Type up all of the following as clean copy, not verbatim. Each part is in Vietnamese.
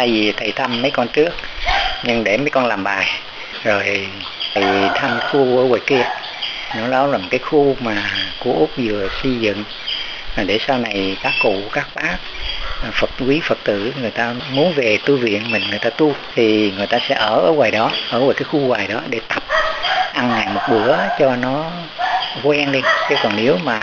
Tại vì thầy thăm mấy con trước, nhưng để mấy con làm bài, rồi thầy thăm khu ở ngoài kia. Nó đó là một cái khu mà của Úc vừa xây dựng để sau này các cụ, các bác, Phật quý Phật tử người ta muốn về tu viện mình, người ta tu thì người ta sẽ ở ngoài đó, ở ngoài cái khu ngoài đó để tập ăn ngày một bữa cho nó quen đi. Chứ còn nếu mà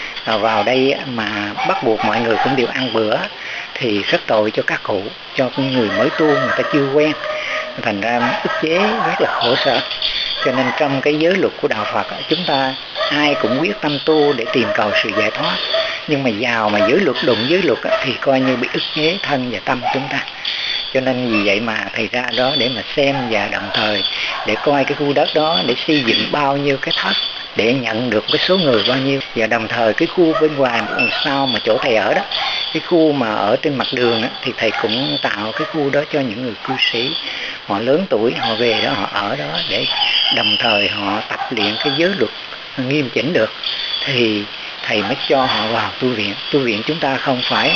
vào đây mà bắt buộc mọi người cũng đều ăn bữa thì rất tội cho các cụ, cho những người mới tu người ta chưa quen, thành ra ức chế rất là khổ sở. Cho nên trong cái giới luật của đạo Phật, chúng ta ai cũng quyết tâm tu để tìm cầu sự giải thoát, nhưng mà vào mà giới luật đụng giới luật thì coi như bị ức chế thân và tâm chúng ta. Cho nên vì vậy mà thầy ra đó để mà xem, và đồng thời để coi cái khu đất đó để xây dựng bao nhiêu cái thất để nhận được cái số người bao nhiêu, và đồng thời cái khu bên ngoài sau mà chỗ thầy ở đó, cái khu mà ở trên mặt đường đó, thì thầy cũng tạo cái khu đó cho những người cư sĩ họ lớn tuổi, họ về đó họ ở đó để đồng thời họ tập luyện cái giới luật nghiêm chỉnh được, thì thầy mới cho họ vào tu viện. Tu viện chúng ta không phải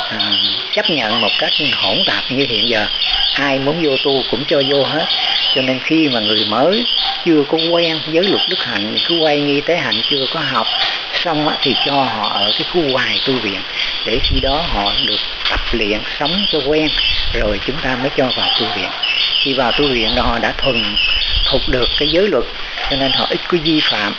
chấp nhận một cách hỗn tạp như hiện giờ, ai muốn vô tu cũng cho vô hết. Cho nên khi mà người mới chưa có quen giới luật đức hạnh, cứ quay nghi tế hạnh chưa có học xong thì cho họ ở cái khu ngoài tu viện, để khi đó họ được tập luyện sống cho quen, rồi chúng ta mới cho vào tu viện. Khi vào tu viện đó họ đã thuần thục được cái giới luật, cho nên họ ít có vi phạm,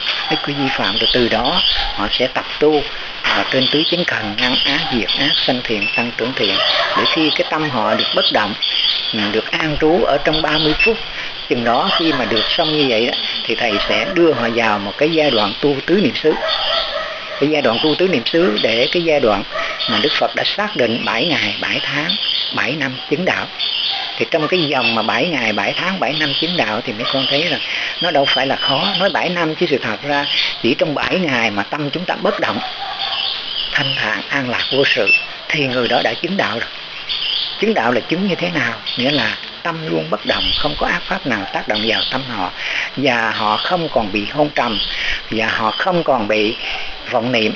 rồi từ đó họ sẽ tập tu trên tứ chánh cần, ngăn ác diệt ác, sanh thiện tăng trưởng thiện, để khi cái tâm họ được bất động, được an trú ở trong 30 phút. Chừng đó khi mà được xong như vậy đó, thì thầy sẽ đưa họ vào một cái giai đoạn tu tứ niệm xứ. Cái giai đoạn tu tứ niệm xứ để cái giai đoạn mà Đức Phật đã xác định 7 ngày, 7 tháng, 7 năm chứng đạo. Thì trong cái dòng mà 7 ngày, 7 tháng, 7 năm chứng đạo thì mấy con thấy rằng nó đâu phải là khó. Nói 7 năm chứ sự thật ra chỉ trong 7 ngày mà tâm chúng ta bất động, thanh thản, an lạc, vô sự, thì người đó đã chứng đạo rồi. Chứng đạo là chứng như thế nào? Nghĩa là tâm luôn bất động, không có ác pháp nào tác động vào tâm họ, và họ không còn bị hôn trầm, và họ không còn bị vọng niệm.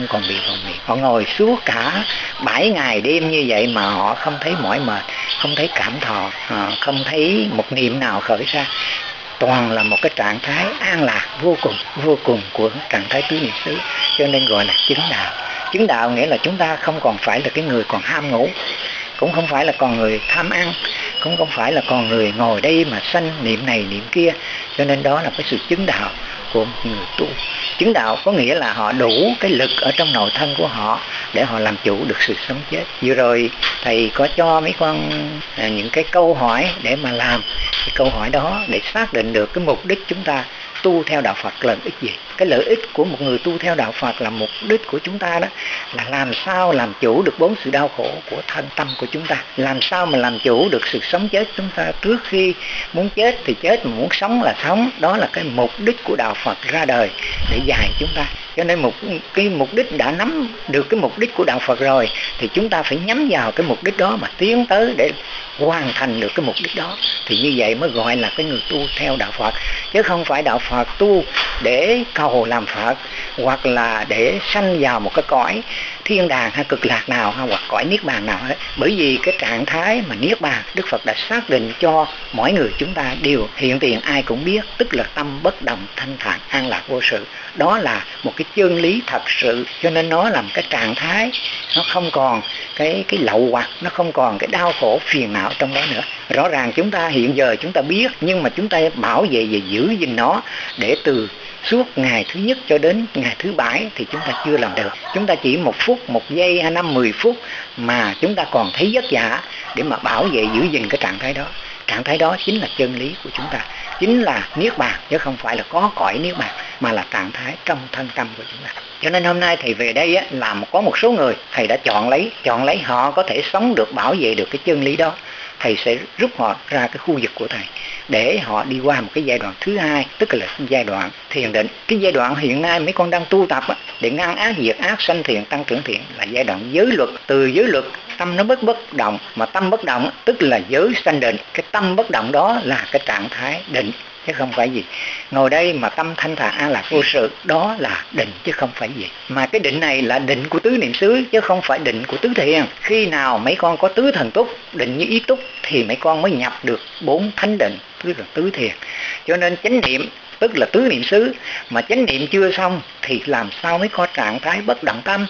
Họ ngồi suốt cả 7 ngày đêm như vậy mà họ không thấy mỏi mệt, không thấy cảm thọ, không thấy một niệm nào khởi ra. Toàn là một cái trạng thái an lạc vô cùng của trạng thái tứ niệm xứ. Cho nên gọi là chứng đạo. Chứng đạo nghĩa là chúng ta không còn phải là cái người còn ham ngủ, cũng không phải là còn người tham ăn, cũng không phải là còn người ngồi đây mà sanh niệm này niệm kia. Cho nên đó là cái sự chứng đạo của một người tu. Chứng đạo có nghĩa là họ đủ cái lực ở trong nội thân của họ để họ làm chủ được sự sống chết. Vừa rồi thầy có cho mấy con những cái câu hỏi để mà làm cái câu hỏi đó, để xác định được cái mục đích chúng ta tu theo đạo Phật lợi ích gì. Cái lợi ích của một người tu theo đạo Phật là mục đích của chúng ta đó là làm sao làm chủ được 4 sự đau khổ của thân tâm của chúng ta, làm sao mà làm chủ được sự sống chết chúng ta. Trước khi muốn chết thì chết, mà muốn sống là sống. Đó là cái mục đích của đạo Phật ra đời để dạy chúng ta. Cho nên cái mục đích đã nắm được cái mục đích của đạo Phật rồi, thì chúng ta phải nhắm vào cái mục đích đó mà tiến tới để hoàn thành được cái mục đích đó. Thì như vậy mới gọi là cái người tu theo đạo Phật, chứ không phải đạo Phật tu để cầu làm Phật, hoặc là để sanh vào một cái cõi thiên đàng hay cực lạc nào, hoặc cõi niết bàn nào hết. Bởi vì cái trạng thái mà niết bàn Đức Phật đã xác định cho mỗi người chúng ta đều hiện tiền, ai cũng biết, tức là tâm bất động, thanh thản, an lạc, vô sự. Đó là một cái chân lý thật sự. Cho nên nó là một cái trạng thái, nó không còn cái lậu hoặc, nó không còn cái đau khổ phiền não trong đó nữa. Rõ ràng chúng ta hiện giờ chúng ta biết, nhưng mà chúng ta bảo vệ và giữ gìn nó để từ suốt ngày thứ nhất cho đến ngày thứ 7 thì chúng ta chưa làm được. Chúng ta chỉ 1 phút, 1 giây, 2, 5, 10 phút mà chúng ta còn thấy vất vả để mà bảo vệ giữ gìn cái trạng thái đó. Trạng thái đó chính là chân lý của chúng ta, chính là niết bàn, chứ không phải là có cõi niết bàn, mà là trạng thái trong thân tâm của chúng ta. Cho nên hôm nay thầy về đây là có một số người thầy đã chọn lấy họ có thể sống được, bảo vệ được cái chân lý đó. Thầy sẽ rút họ ra cái khu vực của thầy để họ đi qua một cái giai đoạn thứ hai, tức là giai đoạn thiền định. Cái giai đoạn hiện nay mấy con đang tu tập để ngăn ác diệt ác, sanh thiện tăng trưởng thiện là giai đoạn giới luật. Từ giới luật tâm nó bất động, mà tâm bất động tức là giới sanh định. Cái tâm bất động đó là cái trạng thái định, chứ không phải gì. Ngồi đây mà tâm thanh thản an lạc vô sự, đó là định chứ không phải gì. Mà cái định này là định của tứ niệm xứ chứ không phải định của tứ thiền. Khi nào mấy con có tứ thần túc, định như ý túc, thì mấy con mới nhập được 4 thánh định, tức là tứ thiền. cho nên chánh niệm tức là tứ niệm xứ, mà chánh niệm chưa xong thì làm sao mới có trạng thái bất động tâm.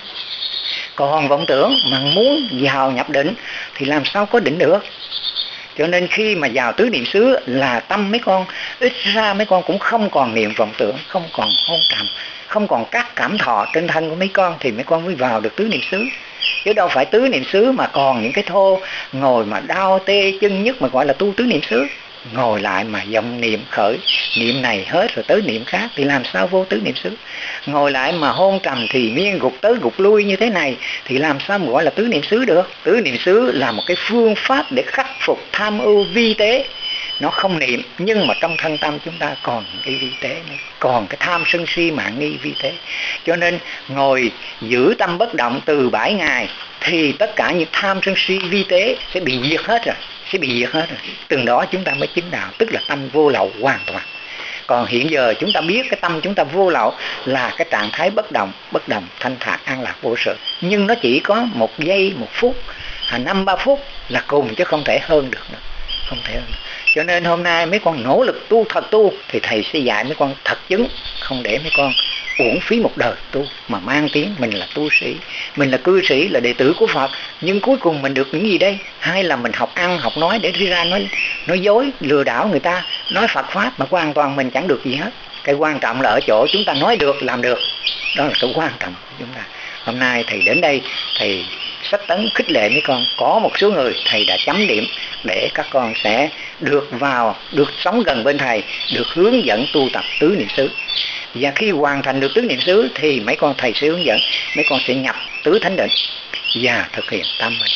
Còn vọng tưởng mà muốn vào nhập định thì làm sao có định được. Cho nên khi mà vào tứ niệm xứ là tâm mấy con ít ra mấy con cũng không còn niệm vọng tưởng, không còn hôn trầm, không còn các cảm thọ trên thân của mấy con, thì mấy con mới vào được tứ niệm xứ. Chứ đâu phải tứ niệm xứ mà còn những cái thô ngồi mà đau tê chân nhất mà gọi là tu tứ niệm xứ. Ngồi lại mà dòng niệm khởi, niệm này hết rồi tới niệm khác thì làm sao vô tứ niệm xứ. Ngồi lại mà hôn trầm thì miên gục tới gục lui như thế này thì làm sao mà gọi là tứ niệm xứ được. Tứ niệm xứ là một cái phương pháp để khắc phục tham ưu vi tế. Nó không niệm nhưng mà trong thân tâm chúng ta còn cái vi tế nữa, còn cái tham sân si mạng nghi vi tế. Cho nên ngồi giữ tâm bất động từ 7 ngày thì tất cả những tham sân si vi tế sẽ bị diệt hết rồi, Từng đó chúng ta mới chứng đạo, tức là tâm vô lậu hoàn toàn. Còn hiện giờ chúng ta biết cái tâm chúng ta vô lậu là cái trạng thái bất động, thanh thản an lạc vô sự. Nhưng nó chỉ có 1 giây 1 phút, 5-3 phút là cùng chứ không thể hơn được nữa. Không thể hơn được. Cho nên hôm nay mấy con nỗ lực tu thật tu thì thầy sẽ dạy mấy con thật chứng, không để mấy con uổng phí một đời tu mà mang tiếng mình là tu sĩ, mình là cư sĩ, là đệ tử của Phật, nhưng cuối cùng mình được những gì đây? Hay là mình học ăn học nói để đi ra nói dối lừa đảo người ta, nói Phật pháp mà hoàn toàn mình chẳng được gì hết. Cái quan trọng là ở chỗ chúng ta nói được làm được, đó là cái quan trọng của chúng ta. Hôm nay thầy đến đây thầy sách tấn khích lệ mấy con, có một số người thầy đã chấm điểm để các con sẽ được vào, được sống gần bên thầy, được hướng dẫn tu tập tứ niệm xứ. Và khi hoàn thành được tứ niệm xứ thì mấy con thầy sẽ hướng dẫn mấy con sẽ nhập tứ thánh định và thực hiện tâm mình,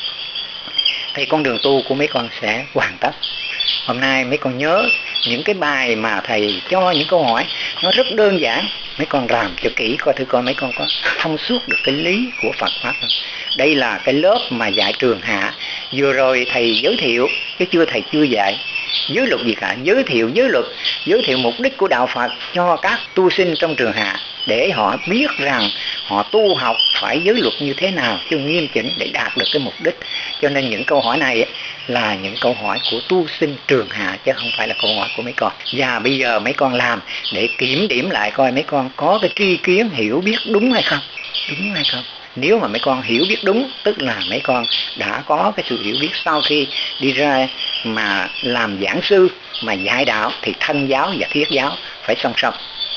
thì con đường tu của mấy con sẽ hoàn tất. Hôm nay mấy con nhớ những cái bài mà thầy cho những câu hỏi nó rất đơn giản, mấy con làm cho kỹ coi thử coi mấy con có thông suốt được cái lý của Phật pháp không. Đây là cái lớp mà dạy trường hạ, vừa rồi thầy giới thiệu chứ thầy chưa dạy giới luật gì cả, giới thiệu giới luật, giới thiệu mục đích của đạo Phật cho các tu sinh trong trường hạ, để họ biết rằng họ tu học phải giới luật như thế nào cho nghiêm chỉnh để đạt được cái mục đích. Cho nên những câu hỏi này là những câu hỏi của tu sinh trường hạ chứ không phải là câu hỏi của mấy con. Và bây giờ mấy con làm để kiểm điểm lại coi mấy con có cái tri kiến hiểu biết đúng hay không. Nếu mà mấy con hiểu biết đúng tức là mấy con đã có cái sự hiểu biết, sau khi đi ra mà làm giảng sư mà dạy đạo thì thân giáo và thiết giáo phải song song.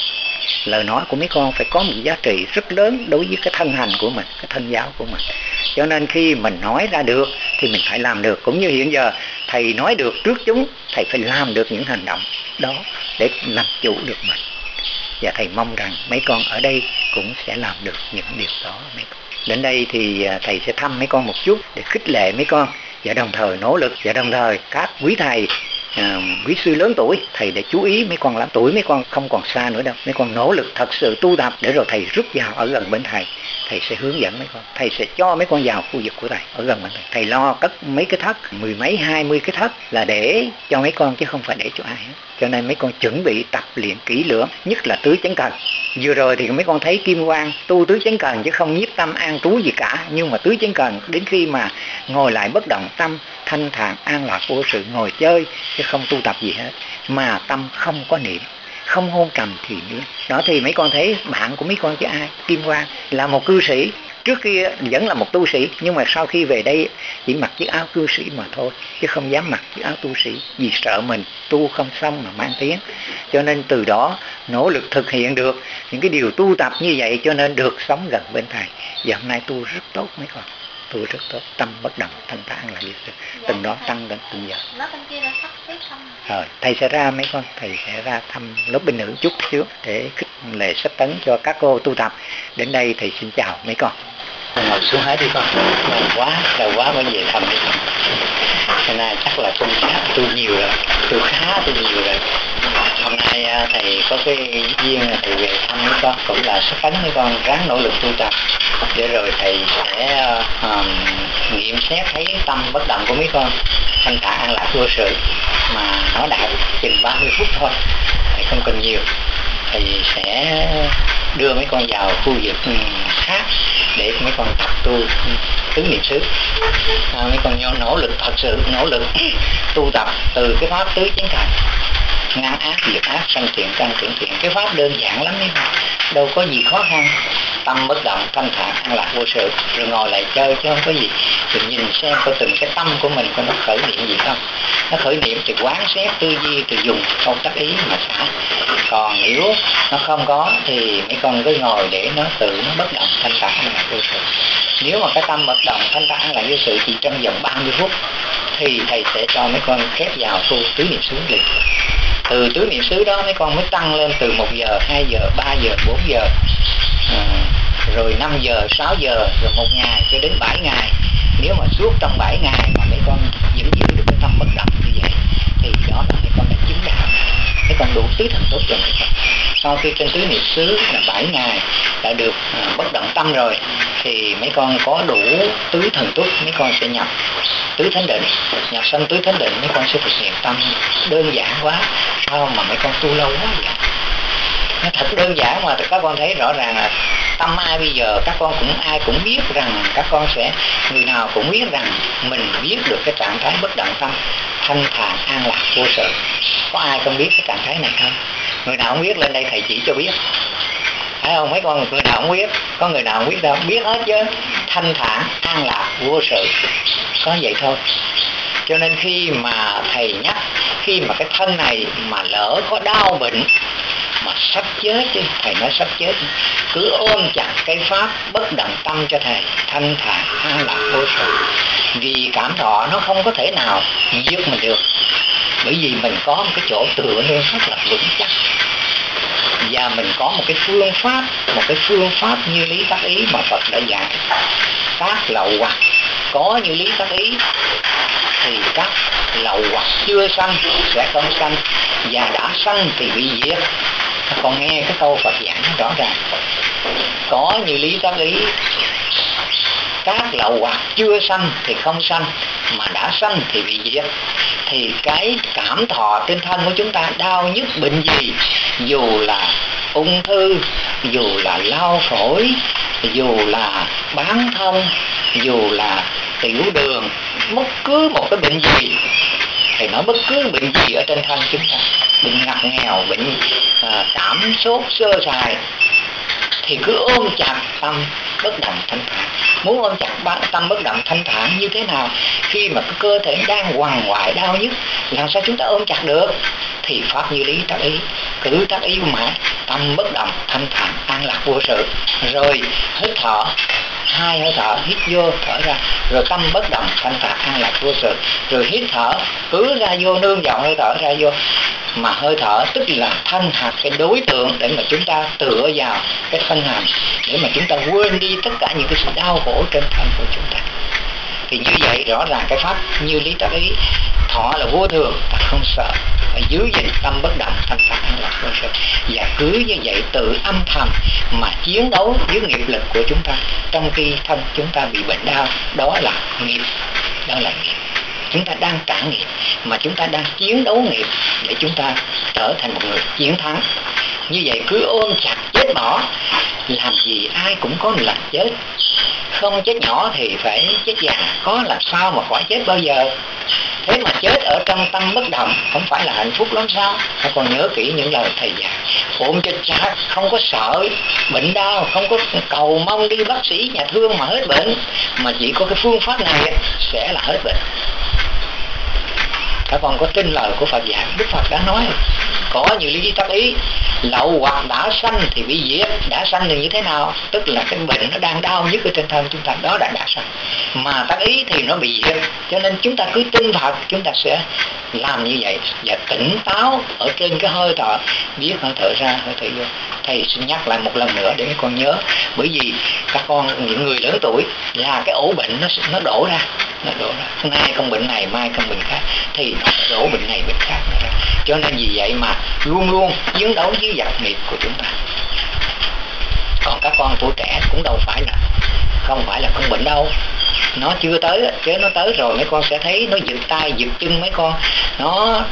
Lời nói của mấy con phải có một giá trị rất lớn đối với cái thân hành của mình, cái thân giáo của mình. Cho nên khi mình nói ra được thì mình phải làm được. Cũng như hiện giờ thầy nói được trước chúng, thầy phải làm được những hành động đó để làm chủ được mình. Và thầy mong rằng mấy con ở đây cũng sẽ làm được những điều đó. Mấy con đến đây thì thầy sẽ thăm mấy con một chút để khích lệ mấy con, và đồng thời nỗ lực, và đồng thời các quý thầy, quý sư lớn tuổi, thầy để chú ý mấy con lắm. Tuổi mấy con không còn xa nữa đâu, mấy con nỗ lực thật sự tu tập để rồi thầy rút vào ở gần bên thầy. Thầy sẽ hướng dẫn mấy con, thầy sẽ cho mấy con vào khu vực của thầy, ở gần bên thầy. Thầy lo cất mấy cái thất, 10 mấy 20 cái thất là để cho mấy con chứ không phải để cho ai hết. Cho nên mấy con chuẩn bị tập luyện kỹ lưỡng, nhất là tứ chánh cần. Vừa rồi thì mấy con thấy Kim Quang tu tứ chánh cần chứ không nhiếp tâm an trú gì cả, nhưng mà tứ chánh cần đến khi mà ngồi lại bất động, tâm thanh thản an lạc vô sự, ngồi chơi chứ không tu tập gì hết, mà tâm không có niệm, không hôn trầm thì niệm. Đó thì mấy con thấy bạn của mấy con chứ ai, Kim Quang là một cư sĩ, trước kia vẫn là một tu sĩ, nhưng mà sau khi về đây chỉ mặc chiếc áo cư sĩ mà thôi, chứ không dám mặc chiếc áo tu sĩ vì sợ mình tu không xong mà mang tiếng. Cho nên từ đó nỗ lực thực hiện được những cái điều tu tập như vậy, cho nên được sống gần bên thầy. Và hôm nay tu rất tốt mấy con, tu rất tốt, tâm bất động thanh thản là điều từng đó tăng lên từng giờ. Rồi thầy sẽ ra mấy con, thầy sẽ ra thăm lớp bên nữ chút xíu để khích lệ sách tấn cho các cô tu tập. Đến đây thầy xin chào mấy con. Ngồi xuống hết đi con, lâu quá mới về thăm đi con. Hôm nay chắc là tu nhiều rồi, tu nhiều rồi. Hôm nay thầy có cái duyên là thầy về thăm mấy con, cũng là sách tấn mấy con ráng nỗ lực tu tập để rồi thầy sẽ nghiệm xét thấy tâm bất động của mấy con thanh thản an lạc vô sự, mà nó đạt chừng 30 phút thôi, thầy không cần nhiều. Thầy sẽ đưa mấy con vào khu vực khác để mấy con tập tu tứ niệm xứ. Mấy con nỗ lực, thật sự nỗ lực tu tập từ cái pháp tứ chánh thành, ngăn ác diệt ác, sanh thiện căn tưởng thiện. Cái pháp đơn giản lắm đấy, đâu có gì khó khăn. Tâm bất động, thanh thản, an lạc vô sự, rồi ngồi lại chơi chứ không có gì. Rồi nhìn xem coi từng cái tâm của mình coi nó khởi niệm gì không. Nó khởi niệm thì quán xét tư duy, thì dùng câu tác ý mà xả. Còn nếu nó không có thì mấy con cứ ngồi để nó tự nó bất động, thanh thản, an lạc vô sự. Nếu mà cái tâm bất động, thanh thản, an lạc vô sự chỉ trong vòng 30 phút thì thầy sẽ cho mấy con khép vào tu tứ niệm xứ liền. Từ tứ niệm xứ đó mấy con mới tăng lên từ 1 giờ, 2 giờ, 3 giờ, 4 giờ, rồi 5 giờ, 6 giờ, rồi 1 ngày cho đến 7 ngày. Nếu mà suốt trong 7 ngày mà mấy con vẫn giữ được cái tâm bất động như vậy thì đó là mấy con đã chứng đạo, mấy con đủ tứ thần túc rồi mấy con. Sau khi trên tứ niệm xứ là 7 ngày đã được bất động tâm rồi thì mấy con có đủ tứ thần túc, mấy con sẽ nhập tứ thánh định. Nhập xong tứ thánh định mấy con sẽ thực hiện tâm đơn giản quá. Sao mà mấy con tu lâu quá vậy? Nó thật đơn giản mà các con thấy rõ ràng là tâm ai bây giờ các con cũng ai cũng biết rằng, các con sẽ người nào cũng biết rằng mình biết được cái trạng thái bất động tâm, thanh thản an lạc vô sự. Có ai không biết cái trạng thái này không? Người nào không biết lên đây thầy chỉ cho biết, phải không mấy con? Người nào không biết? Có người nào không biết đâu? Biết hết chứ. Thanh thản an lạc vô sự, có vậy thôi. Cho nên khi mà thầy nhắc, khi mà cái thân này mà lỡ có đau bệnh mà sắp chết đi, thầy nói sắp chết đi, cứ ôm chặt cái pháp bất động tâm cho thầy, thanh thản an lạc vô sự. Vì cảm thọ nó không có thể nào giết mình được, bởi vì mình có một cái chỗ tựa nương rất là vững chắc, và mình có một cái phương pháp như lý tác ý mà Phật đã dạy. Các lậu hoặc có như lý tác ý thì các lậu hoặc chưa sanh sẽ không sanh, và đã sanh thì bị diệt. Còn nghe cái câu Phật giảng rõ ràng, có như lý tác ý, các lậu hoặc chưa sanh thì không sanh, mà đã sanh thì bị diệt. Thì cái cảm thọ trên thân của chúng ta đau nhức bệnh gì, dù là ung thư, dù là lao phổi, dù là bán thân, dù là tiểu đường, bất cứ một cái bệnh gì, thì nói bất cứ bệnh gì ở trên thân chúng ta, bệnh ngặt nghèo, bệnh cảm sốt sơ sài, thì cứ ôm chặt tâm bất động thanh thản. Muốn ôm chặt tâm bất động thanh thản như thế nào? Khi mà cái cơ thể đang quằn quại đau nhức, làm sao chúng ta ôm chặt được? Thì pháp như lý tác ý, cứ tác ý mãi, tâm bất động thanh thản an lạc vô sự. Rồi hít thở, 2 hơi thở, hít vô thở ra, rồi tâm bất động thanh thản an lạc vô sự. Rồi hít thở cứ ra vô, nương vào hơi thở ra vô. Mà hơi thở tức là thân hạt, cái đối tượng để mà chúng ta tựa vào cái thân hành, để mà chúng ta quên đi tất cả những cái sự đau khổ trên thân của chúng ta. Thì như vậy rõ ràng cái pháp như lý tác ý, thọ là vô thường, ta không sợ, phải giữ gìn tâm bất động thanh thản an lạc vô sự. Và cứ như vậy tự âm thầm mà chiến đấu với nghiệp lực của chúng ta trong khi thân chúng ta bị bệnh đau. Đó là nghiệp, đó là nghiệp. Chúng ta đang trả nghiệp, mà chúng ta đang chiến đấu nghiệp để chúng ta trở thành một người chiến thắng. Như vậy cứ ôm chặt chết bỏ, làm gì ai cũng có một lần chết. Không chết nhỏ thì phải chết già, có làm sao mà khỏi chết bao giờ. Thế mà chết ở trong tâm bất động không phải là hạnh phúc lắm sao? Các con nhớ kỹ những lời thầy dạy, ôm cho chặt, không có sợ bệnh đau, không có cầu mong đi bác sĩ nhà thương mà hết bệnh, mà chỉ có cái phương pháp này sẽ là hết bệnh. Các con có tin lời của Phật dạy, Đức Phật đã nói có như lý tác ý, lậu hoặc đã sanh thì bị diệt. Đã sanh thì như thế nào? Tức là cái bệnh nó đang đau nhất ở trên thân chúng ta, đó là đã sanh. Mà tác ý thì nó bị diệt. Cho nên chúng ta cứ tin Phật, chúng ta sẽ làm như vậy và tỉnh táo ở trên cái hơi thở, biết hơi thở ra hơi thở vô. Thầy xin nhắc lại một lần nữa để mấy con nhớ, bởi vì các con những người lớn tuổi là cái ổ bệnh nó đổ ra, nay không bệnh này mai không bệnh khác, thì nó đổ bệnh này bệnh khác ra. Cho nên vì vậy mà luôn luôn chiến đấu với giặc nghiệp của chúng ta. Còn các con tuổi trẻ cũng đâu phải là không bệnh đâu, nó chưa tới chứ nó tới rồi mấy con sẽ thấy nó giật tay giật chân mấy con, nó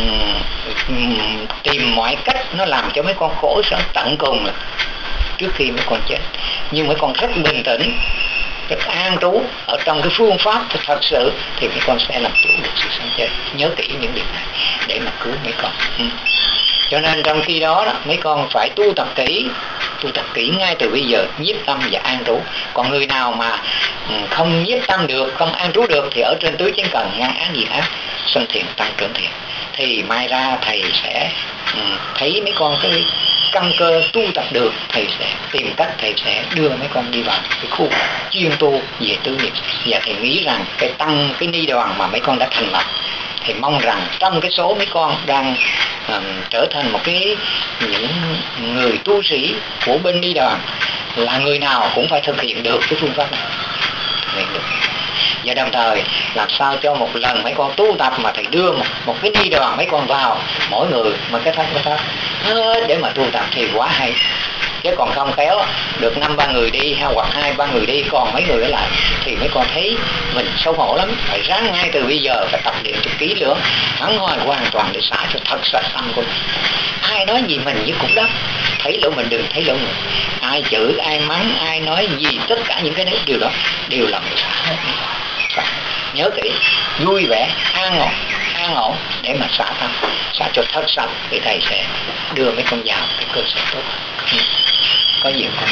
tìm mọi cách nó làm cho mấy con khổ sở tận cùng trước khi mấy con chết. Nhưng mấy con rất bình tĩnh, rất an trú ở trong cái phương pháp thật sự thì mấy con sẽ làm chủ được sự sống chết. Nhớ kỹ những điều này để mà cứu mấy con. Cho nên trong khi đó, mấy con phải tu tập kỹ ngay từ bây giờ, nhiếp tâm và an trú. Còn người nào mà không nhiếp tâm được, không an trú được thì ở trên tứ chánh cần ngăn ác diệt ác, sanh thiện tăng trưởng thiện, thì mai ra thầy sẽ thấy mấy con cái căn cơ tu tập được, thầy sẽ tìm cách, thầy sẽ đưa mấy con đi vào cái khu chuyên tu về tứ niệm. Và thầy nghĩ rằng cái ni đoàn mà mấy con đã thành lập, thì mong rằng trong cái số mấy con đang trở thành những người tu sĩ của bên ni đoàn là người nào cũng phải thực hiện được cái phương pháp này, thực hiện được. Và đồng thời làm sao cho một lần mấy con tu tập mà thầy đưa một cái ni đoàn mấy con vào, mỗi người một cái thất hết để mà tu tập thì quá hay. Chứ còn không khéo được 5-3 người đi hoặc 2-3 người đi, còn mấy người ở lại thì mấy con thấy mình xấu hổ lắm. Phải ráng ngay từ bây giờ phải tập luyện cho kỹ lưỡng, hẳn hoi hoàn toàn để xả cho thật sạch tâm của mình. Ai nói gì mình như cũng đất, thấy lỗi mình đừng thấy lỗi người. Ai chửi, ai mắng, ai nói gì, tất cả những cái điều đó đều là mình xả hết. Nhớ kỹ, vui vẻ, an ổn để mà xả tâm, xả cho thật sạch thì thầy sẽ đưa mấy con vào cái cơ sở tốt. Có gì không?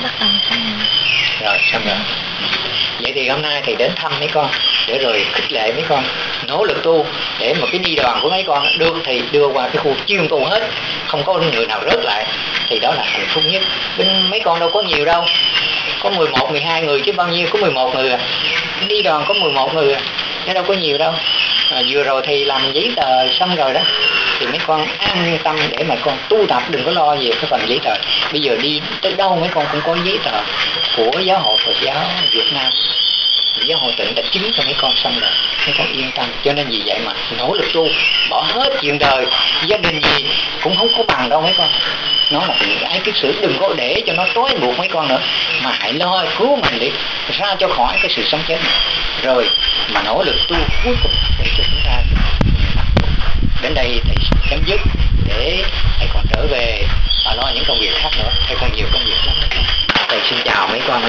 Rồi, xong rồi. Vậy thì hôm nay thầy đến thăm mấy con để rồi khích lệ mấy con nỗ lực tu, để một cái ni đoàn của mấy con được thì đưa qua cái khu chuyên tu hết, không có người nào rớt lại, thì đó là hạnh phúc nhất. Bên mấy con đâu có nhiều đâu, có 11-12 người chứ bao nhiêu, có 11 người à. Ni đoàn có 11 người à, nó đâu có nhiều đâu. Vừa rồi thì làm giấy tờ xong rồi đó, thì mấy con an tâm để mà con tu tập, đừng có lo về cái phần giấy tờ. Bây giờ đi tới đâu mấy con cũng có giấy tờ của giáo hội Phật giáo Việt Nam, giáo hội tỉnh đã chứng cho mấy con xong rồi, mấy con yên tâm. Cho nên vì vậy mà nỗ lực tu, bỏ hết chuyện đời, gia đình gì cũng không có bằng đâu mấy con. Nó là ái kiết sử, đừng có để cho nó trói buộc mấy con nữa, mà hãy lo cứu mình để ra cho khỏi cái sự sống chết này, rồi mà nỗ lực tu cuối cùng để cho chúng ta đến đây thầy chấm dứt, để thầy còn trở về và lo những công việc khác nữa. Thầy còn nhiều công việc lắm. Thầy xin chào mấy con.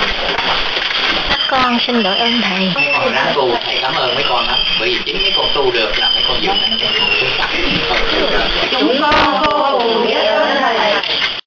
Các con xin đội ơn thầy. Mấy con ráng tu, thầy cảm ơn mấy con lắm, bởi vì chính mấy con tu được là mấy con dùng này cho chúng con. Chúng con vô cùng biết ơn.